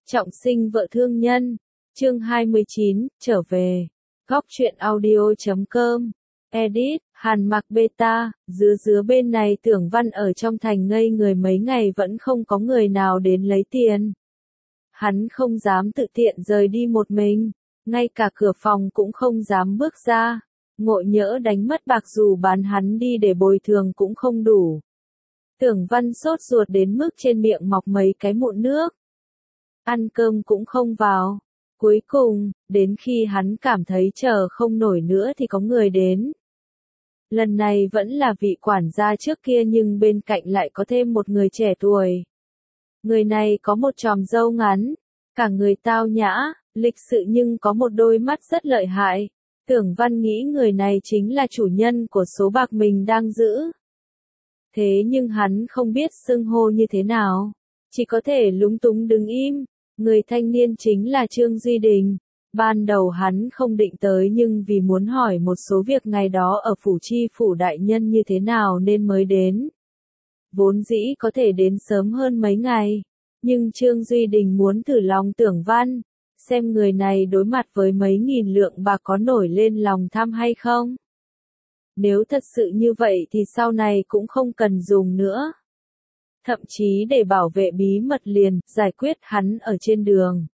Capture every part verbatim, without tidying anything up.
Trọng sinh vợ thương nhân. Chương hai mươi chín, trở về. Góc truyện audio chấm com. Edit, Hàn Mặc Beta, dứa dứa bên này Tưởng Văn ở trong thành ngây người mấy ngày vẫn không có người nào đến lấy tiền. Hắn không dám tự tiện rời đi một mình, ngay cả cửa phòng cũng không dám bước ra. Ngộ nhỡ đánh mất bạc dù bán hắn đi để bồi thường cũng không đủ. Tưởng Văn sốt ruột đến mức trên miệng mọc mấy cái mụn nước. Ăn cơm cũng không vào. Cuối cùng, đến khi hắn cảm thấy chờ không nổi nữa thì có người đến. Lần này vẫn là vị quản gia trước kia nhưng bên cạnh lại có thêm một người trẻ tuổi. Người này có một chòm râu ngắn, cả người tao nhã, lịch sự nhưng có một đôi mắt rất lợi hại. Tưởng Văn nghĩ người này chính là chủ nhân của số bạc mình đang giữ. Thế nhưng hắn không biết xưng hô như thế nào, chỉ có thể lúng túng đứng im. Người thanh niên chính là Trương Duy Đình. Ban đầu hắn không định tới nhưng vì muốn hỏi một số việc ngày đó ở phủ chi phủ đại nhân như thế nào nên mới đến. Vốn dĩ có thể đến sớm hơn mấy ngày, nhưng Trương Duy Đình muốn thử lòng Tưởng Văn, xem người này đối mặt với mấy nghìn lượng bạc có nổi lên lòng tham hay không. Nếu thật sự như vậy thì sau này cũng không cần dùng nữa. Thậm chí để bảo vệ bí mật liền, giải quyết hắn ở trên đường.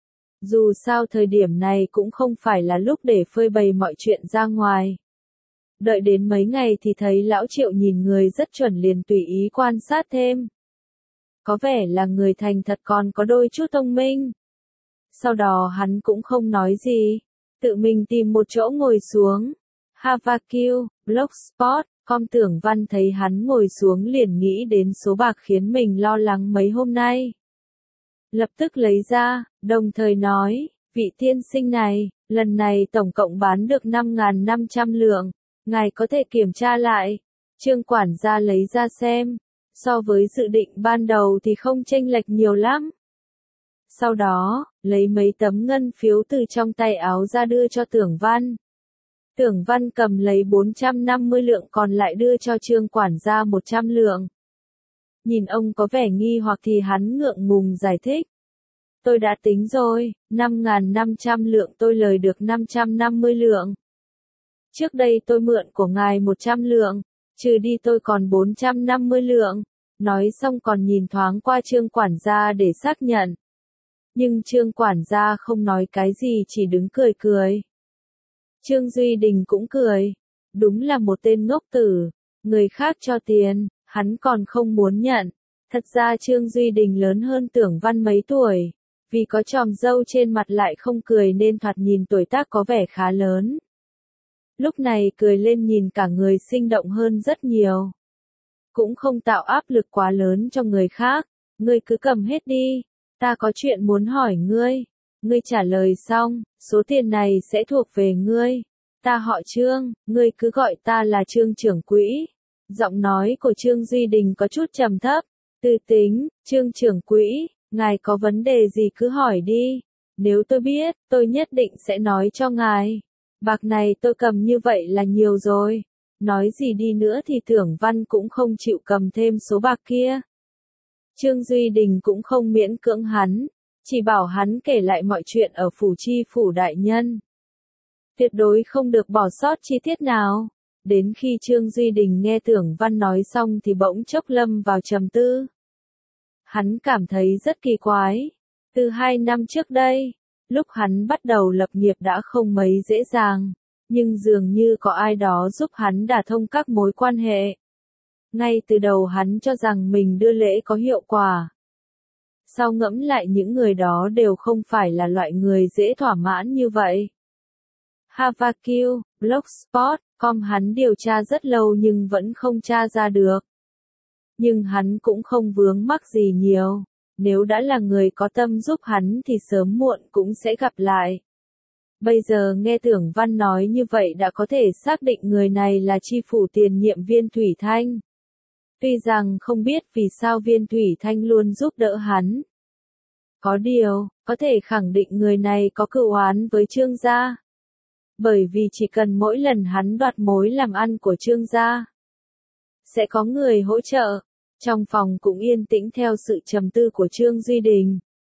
Dù sao thời điểm này cũng không phải là lúc để phơi bày mọi chuyện ra ngoài. Đợi đến mấy ngày thì thấy lão Triệu nhìn người rất chuẩn liền tùy ý quan sát thêm. Có vẻ là người thành thật còn có đôi chút thông minh. Sau đó hắn cũng không nói gì, tự mình tìm một chỗ ngồi xuống. Havakiu, Blogspot. Com Tưởng Văn thấy hắn ngồi xuống liền nghĩ đến số bạc khiến mình lo lắng mấy hôm nay. Lập tức lấy ra, đồng thời nói, vị tiên sinh này, lần này tổng cộng bán được năm nghìn năm trăm lượng, ngài có thể kiểm tra lại. Trương quản gia lấy ra xem, so với dự định ban đầu thì không chênh lệch nhiều lắm. Sau đó, lấy mấy tấm ngân phiếu từ trong tay áo ra đưa cho Tưởng Văn. Tưởng Văn cầm lấy bốn trăm năm mươi lượng còn lại đưa cho Trương quản gia một trăm lượng. Nhìn ông có vẻ nghi hoặc thì hắn ngượng ngùng giải thích. Tôi đã tính rồi, năm nghìn năm trăm lượng tôi lời được năm trăm năm mươi lượng. Trước đây tôi mượn của ngài một trăm lượng, trừ đi tôi còn bốn trăm năm mươi lượng. Nói xong còn nhìn thoáng qua Trương quản gia để xác nhận. Nhưng Trương quản gia không nói cái gì chỉ đứng cười cười. Trương Duy Đình cũng cười. Đúng là một tên ngốc tử. Người khác cho tiền, hắn còn không muốn nhận. Thật ra Trương Duy Đình lớn hơn Tưởng Văn mấy tuổi. Vì có chòm râu trên mặt lại không cười nên thoạt nhìn tuổi tác có vẻ khá lớn. Lúc này cười lên nhìn cả người sinh động hơn rất nhiều. Cũng không tạo áp lực quá lớn cho người khác. Ngươi cứ cầm hết đi. Ta có chuyện muốn hỏi ngươi. Ngươi trả lời xong, số tiền này sẽ thuộc về ngươi. Ta họ Trương, ngươi cứ gọi ta là Trương trưởng quỹ. Giọng nói của Trương Duy Đình có chút trầm thấp. Từ tính, Trương trưởng quỹ, ngài có vấn đề gì cứ hỏi đi. Nếu tôi biết, tôi nhất định sẽ nói cho ngài. Bạc này tôi cầm như vậy là nhiều rồi. Nói gì đi nữa thì Tưởng Văn cũng không chịu cầm thêm số bạc kia. Trương Duy Đình cũng không miễn cưỡng hắn. Chỉ bảo hắn kể lại mọi chuyện ở phủ chi phủ đại nhân. Tuyệt đối không được bỏ sót chi tiết nào. Đến khi Trương Duy Đình nghe Tưởng Văn nói xong thì bỗng chốc lâm vào trầm tư. Hắn cảm thấy rất kỳ quái. Từ hai năm trước đây, lúc hắn bắt đầu lập nghiệp đã không mấy dễ dàng. Nhưng dường như có ai đó giúp hắn đả thông các mối quan hệ. Ngay từ đầu hắn cho rằng mình đưa lễ có hiệu quả. Sau ngẫm lại những người đó đều không phải là loại người dễ thỏa mãn như vậy. Havakiu, Blogspot, com hắn điều tra rất lâu nhưng vẫn không tra ra được. Nhưng hắn cũng không vướng mắc gì nhiều. Nếu đã là người có tâm giúp hắn thì sớm muộn cũng sẽ gặp lại. Bây giờ nghe Tưởng Văn nói như vậy đã có thể xác định người này là chi phủ tiền nhiệm Viên Thủy Thanh. Tuy rằng không biết vì sao Viên Thủy Thanh luôn giúp đỡ hắn. Có điều, có thể khẳng định người này có cựu oán với Trương gia. Bởi vì chỉ cần mỗi lần hắn đoạt mối làm ăn của Trương gia, sẽ có người hỗ trợ. Trong phòng cũng yên tĩnh theo sự trầm tư của Trương Duy Đình.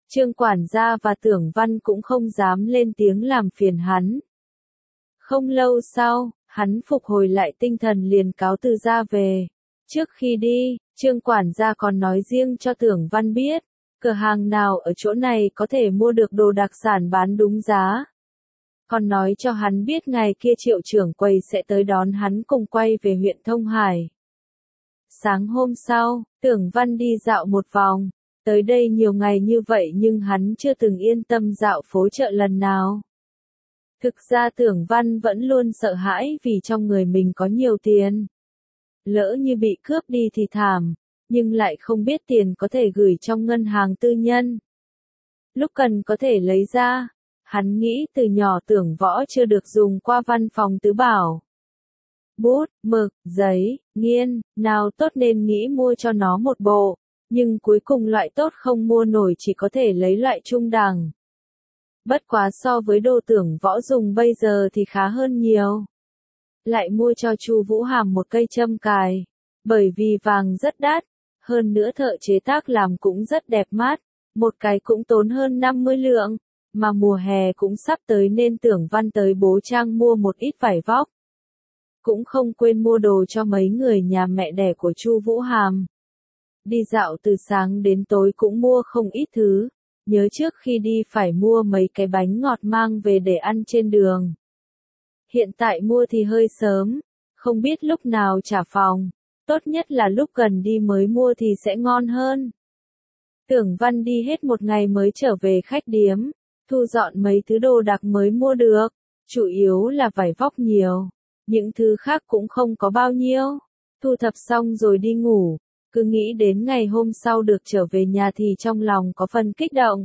Trương quản gia và Tưởng Văn cũng không dám lên tiếng làm phiền hắn. Không lâu sau, hắn phục hồi lại tinh thần liền cáo từ ra về. Trước khi đi, Trương quản gia còn nói riêng cho Tưởng Văn biết, cửa hàng nào ở chỗ này có thể mua được đồ đặc sản bán đúng giá. Còn nói cho hắn biết ngày kia Triệu trưởng quầy sẽ tới đón hắn cùng quay về huyện Thông Hải. Sáng hôm sau, Tưởng Văn đi dạo một vòng. Tới đây nhiều ngày như vậy nhưng hắn chưa từng yên tâm dạo phố chợ lần nào. Thực ra Tưởng Văn vẫn luôn sợ hãi vì trong người mình có nhiều tiền. Lỡ như bị cướp đi thì thảm, nhưng lại không biết tiền có thể gửi trong ngân hàng tư nhân. Lúc cần có thể lấy ra, hắn nghĩ từ nhỏ Tưởng Võ chưa được dùng qua văn phòng tứ bảo. Bút, mực, giấy, nghiên, nào tốt nên nghĩ mua cho nó một bộ, nhưng cuối cùng loại tốt không mua nổi chỉ có thể lấy loại trung đẳng. Bất quá so với đồ Tưởng Võ dùng bây giờ thì khá hơn nhiều. Lại mua cho Chu Vũ Hàm một cây châm cài, bởi vì vàng rất đắt, hơn nữa thợ chế tác làm cũng rất đẹp mắt, một cái cũng tốn hơn năm mươi lượng, mà mùa hè cũng sắp tới nên Tưởng Văn tới Bố Trang mua một ít vải vóc. Cũng không quên mua đồ cho mấy người nhà mẹ đẻ của Chu Vũ Hàm. Đi dạo từ sáng đến tối cũng mua không ít thứ, nhớ trước khi đi phải mua mấy cái bánh ngọt mang về để ăn trên đường. Hiện tại mua thì hơi sớm, không biết lúc nào trả phòng, tốt nhất là lúc gần đi mới mua thì sẽ ngon hơn. Tưởng Văn đi hết một ngày mới trở về khách điếm, thu dọn mấy thứ đồ đặc mới mua được, chủ yếu là vải vóc nhiều, những thứ khác cũng không có bao nhiêu. Thu thập xong rồi đi ngủ, cứ nghĩ đến ngày hôm sau được trở về nhà thì trong lòng có phần kích động.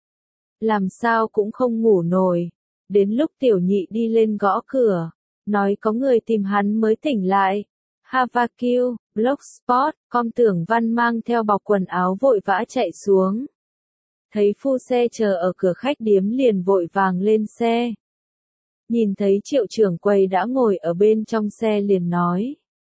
Làm sao cũng không ngủ nổi. Đến lúc Tiểu Nhị đi lên gõ cửa, nói có người tìm hắn mới tỉnh lại. Havakiu, Blogspot, com Tưởng Văn mang theo bọc quần áo vội vã chạy xuống. Thấy phu xe chờ ở cửa khách điếm liền vội vàng lên xe. Nhìn thấy Triệu trưởng quầy đã ngồi ở bên trong xe liền nói.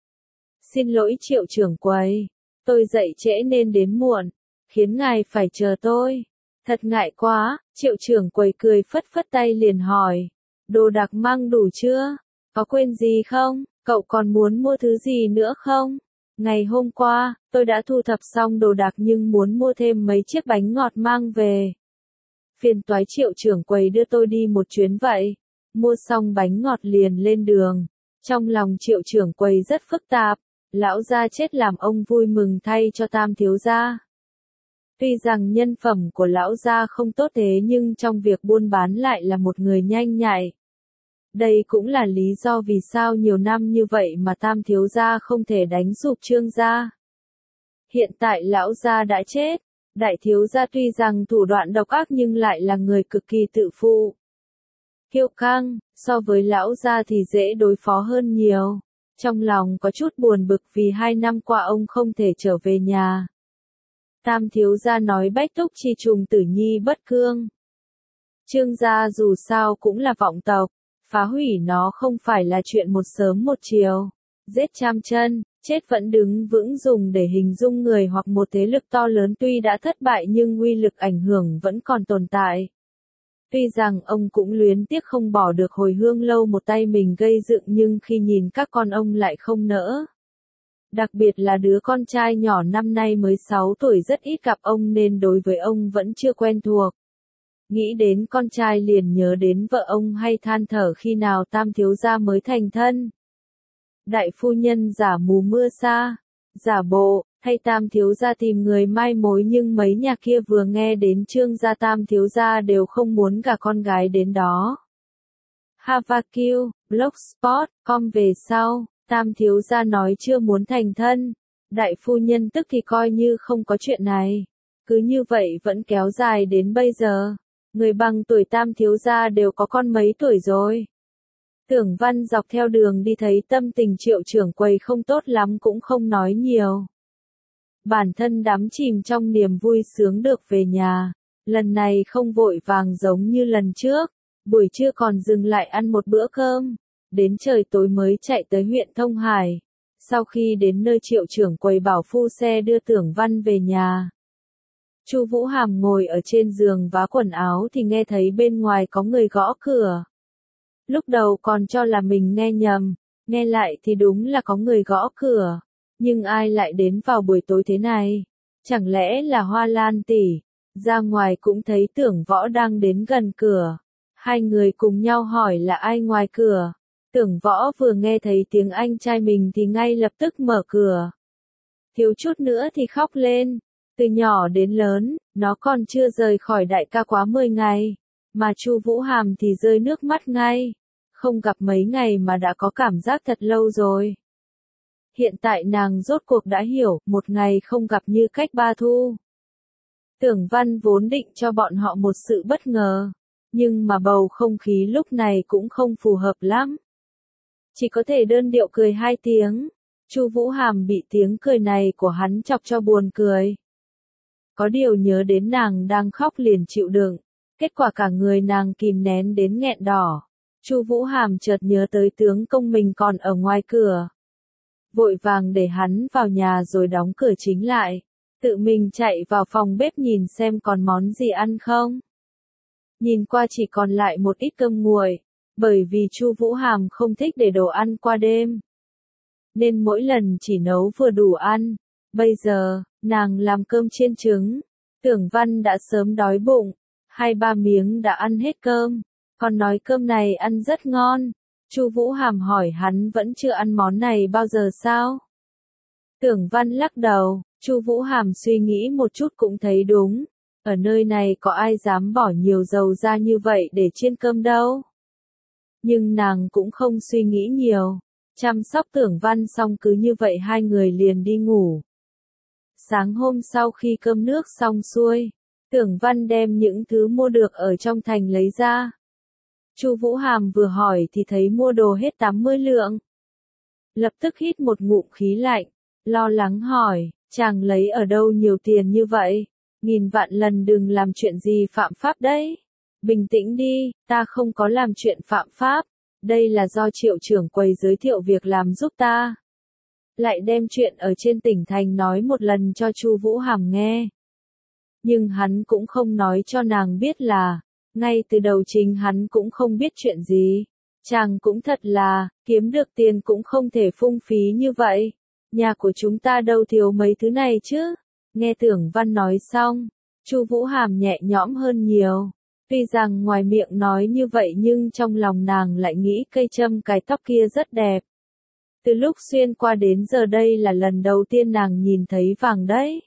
Xin lỗi Triệu trưởng quầy, tôi dậy trễ nên đến muộn, khiến ngài phải chờ tôi. Thật ngại quá, Triệu trưởng quầy cười phất phất tay liền hỏi. Đồ đặc mang đủ chưa? Có quên gì không? Cậu còn muốn mua thứ gì nữa không? Ngày hôm qua, tôi đã thu thập xong đồ đặc nhưng muốn mua thêm mấy chiếc bánh ngọt mang về. Phiền toái Triệu trưởng quầy đưa tôi đi một chuyến vậy. Mua xong bánh ngọt liền lên đường. Trong lòng Triệu trưởng quầy rất phức tạp. Lão gia chết làm ông vui mừng thay cho Tam thiếu gia. Tuy rằng nhân phẩm của lão gia không tốt thế nhưng trong việc buôn bán lại là một người nhanh nhạy. Đây cũng là lý do vì sao nhiều năm như vậy mà Tam thiếu gia không thể đánh sụp Trương gia. Hiện tại lão gia đã chết, đại thiếu gia tuy rằng thủ đoạn độc ác nhưng lại là người cực kỳ tự phụ. Kiêu căng, so với lão gia thì dễ đối phó hơn nhiều. Trong lòng có chút buồn bực vì hai năm qua ông không thể trở về nhà. Tam thiếu gia nói bách túc chi trùng tử nhi bất cương. Trương gia dù sao cũng là vọng tộc, phá hủy nó không phải là chuyện một sớm một chiều. Giết trăm chân, chết vẫn đứng vững dùng để hình dung người hoặc một thế lực to lớn tuy đã thất bại nhưng uy lực ảnh hưởng vẫn còn tồn tại. Tuy rằng ông cũng luyến tiếc không bỏ được hồi hương lâu một tay mình gây dựng nhưng khi nhìn các con ông lại không nỡ. Đặc biệt là đứa con trai nhỏ năm nay mới sáu tuổi rất ít gặp ông nên đối với ông vẫn chưa quen thuộc. Nghĩ đến con trai liền nhớ đến vợ ông hay than thở khi nào Tam thiếu gia mới thành thân. Đại phu nhân giả mù mưa xa, giả bộ, hay Tam thiếu gia tìm người mai mối nhưng mấy nhà kia vừa nghe đến Trương gia Tam thiếu gia đều không muốn gả con gái đến đó. Havakiu, Blogspot, com về sau, Tam thiếu gia nói chưa muốn thành thân. Đại phu nhân tức thì coi như không có chuyện này. Cứ như vậy vẫn kéo dài đến bây giờ. Người bằng tuổi Tam thiếu gia đều có con mấy tuổi rồi. Tưởng Văn dọc theo đường đi thấy tâm tình Triệu trưởng quầy không tốt lắm cũng không nói nhiều. Bản thân đắm chìm trong niềm vui sướng được về nhà. Lần này không vội vàng giống như lần trước. Buổi trưa còn dừng lại ăn một bữa cơm. Đến trời tối mới chạy tới huyện Thông Hải. Sau khi đến nơi Triệu trưởng quầy bảo phu xe đưa Tưởng Văn về nhà. Chu Vũ Hàm ngồi ở trên giường vá quần áo thì nghe thấy bên ngoài có người gõ cửa. Lúc đầu còn cho là mình nghe nhầm, nghe lại thì đúng là có người gõ cửa. Nhưng ai lại đến vào buổi tối thế này? Chẳng lẽ là Hoa Lan tỷ? Ra ngoài cũng thấy Tưởng Võ đang đến gần cửa. Hai người cùng nhau hỏi là ai ngoài cửa. Tưởng Võ vừa nghe thấy tiếng anh trai mình thì ngay lập tức mở cửa. Thiếu chút nữa thì khóc lên. Từ nhỏ đến lớn, nó còn chưa rời khỏi đại ca quá mười ngày. Mà Chu Vũ Hàm thì rơi nước mắt ngay. Không gặp mấy ngày mà đã có cảm giác thật lâu rồi. Hiện tại nàng rốt cuộc đã hiểu, một ngày không gặp như cách ba thu. Tưởng Văn vốn định cho bọn họ một sự bất ngờ, nhưng mà bầu không khí lúc này cũng không phù hợp lắm. Chỉ có thể đơn điệu cười hai tiếng. Chu Vũ Hàm bị tiếng cười này của hắn chọc cho buồn cười. Có điều nhớ đến nàng đang khóc liền chịu đựng, kết quả cả người nàng kìm nén đến nghẹn đỏ. Chu Vũ Hàm chợt nhớ tới tướng công mình còn ở ngoài cửa. Vội vàng để hắn vào nhà rồi đóng cửa chính lại. Tự mình chạy vào phòng bếp nhìn xem còn món gì ăn không. Nhìn qua chỉ còn lại một ít cơm nguội, bởi vì Chu Vũ Hàm không thích để đồ ăn qua đêm. Nên mỗi lần chỉ nấu vừa đủ ăn. Bây giờ, nàng làm cơm chiên trứng. Tưởng Văn đã sớm đói bụng. Hai ba miếng đã ăn hết cơm. Còn nói cơm này ăn rất ngon. Chu Vũ Hàm hỏi hắn vẫn chưa ăn món này bao giờ sao? Tưởng Văn lắc đầu. Chu Vũ Hàm suy nghĩ một chút cũng thấy đúng. Ở nơi này có ai dám bỏ nhiều dầu ra như vậy để chiên cơm đâu. Nhưng nàng cũng không suy nghĩ nhiều. Chăm sóc Tưởng Văn xong cứ như vậy hai người liền đi ngủ. Sáng hôm sau khi cơm nước xong xuôi, Tưởng Văn đem những thứ mua được ở trong thành lấy ra. Chu Vũ Hàm vừa hỏi thì thấy mua đồ hết tám mươi lượng. Lập tức hít một ngụm khí lạnh, lo lắng hỏi, chàng lấy ở đâu nhiều tiền như vậy? Nghìn vạn lần đừng làm chuyện gì phạm pháp đấy. Bình tĩnh đi, ta không có làm chuyện phạm pháp. Đây là do Triệu trưởng quầy giới thiệu việc làm giúp ta. Lại đem chuyện ở trên tỉnh thành nói một lần cho Chu Vũ Hàm nghe. Nhưng hắn cũng không nói cho nàng biết là, ngay từ đầu chính hắn cũng không biết chuyện gì. Chàng cũng thật là, kiếm được tiền cũng không thể phung phí như vậy. Nhà của chúng ta đâu thiếu mấy thứ này chứ. Nghe Tưởng Văn nói xong, Chu Vũ Hàm nhẹ nhõm hơn nhiều. Tuy rằng ngoài miệng nói như vậy nhưng trong lòng nàng lại nghĩ cây châm cài tóc kia rất đẹp. Từ lúc xuyên qua đến giờ đây là lần đầu tiên nàng nhìn thấy vàng đấy.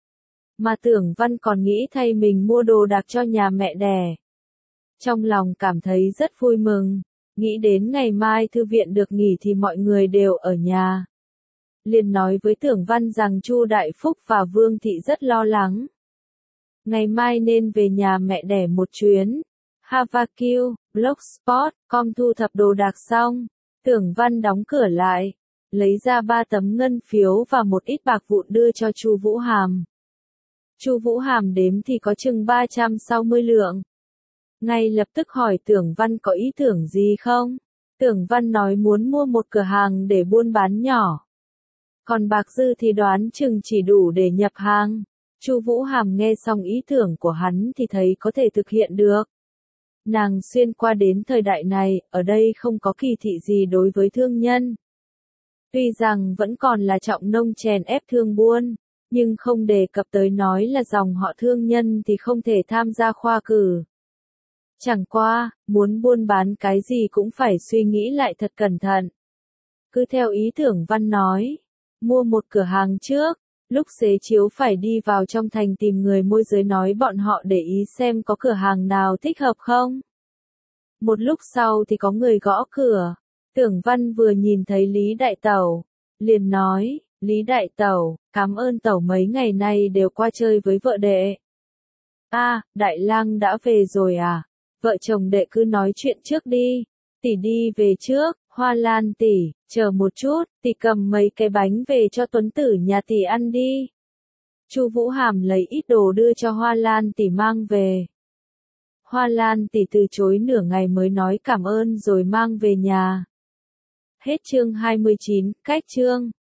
Mà Tưởng Văn còn nghĩ thay mình mua đồ đạc cho nhà mẹ đẻ. Trong lòng cảm thấy rất vui mừng, nghĩ đến ngày mai thư viện được nghỉ thì mọi người đều ở nhà. Liền nói với Tưởng Văn rằng Chu Đại Phúc và Vương Thị rất lo lắng. Ngày mai nên về nhà mẹ đẻ một chuyến. Havakiu, Blogspot, com thu thập đồ đạc xong. Tưởng Văn đóng cửa lại, lấy ra ba tấm ngân phiếu và một ít bạc vụn đưa cho Chu Vũ Hàm. Chu Vũ Hàm đếm thì có chừng ba trăm sáu mươi lượng. Ngay lập tức hỏi Tưởng Văn có ý tưởng gì không? Tưởng Văn nói muốn mua một cửa hàng để buôn bán nhỏ. Còn bạc dư thì đoán chừng chỉ đủ để nhập hàng. Chu Vũ Hàm nghe xong ý tưởng của hắn thì thấy có thể thực hiện được. Nàng xuyên qua đến thời đại này, ở đây không có kỳ thị gì đối với thương nhân. Tuy rằng vẫn còn là trọng nông chèn ép thương buôn, nhưng không đề cập tới nói là dòng họ thương nhân thì không thể tham gia khoa cử. Chẳng qua, muốn buôn bán cái gì cũng phải suy nghĩ lại thật cẩn thận. Cứ theo ý tưởng Văn nói, mua một cửa hàng trước, lúc xế chiếu phải đi vào trong thành tìm người môi giới nói bọn họ để ý xem có cửa hàng nào thích hợp không. Một lúc sau thì có người gõ cửa, Tưởng Văn vừa nhìn thấy Lý Đại Tẩu, liền nói, Lý Đại Tẩu, cảm ơn Tẩu mấy ngày nay đều qua chơi với vợ đệ. A, Đại Lang đã về rồi à? Vợ chồng đệ cứ nói chuyện trước đi. Tỷ đi về trước, Hoa Lan tỷ, chờ một chút, tỷ cầm mấy cái bánh về cho Tuấn Tử nhà tỷ ăn đi. Chu Vũ Hàm lấy ít đồ đưa cho Hoa Lan tỷ mang về. Hoa Lan tỷ từ chối nửa ngày mới nói cảm ơn rồi mang về nhà. Hết chương hai mươi chín, cách chương.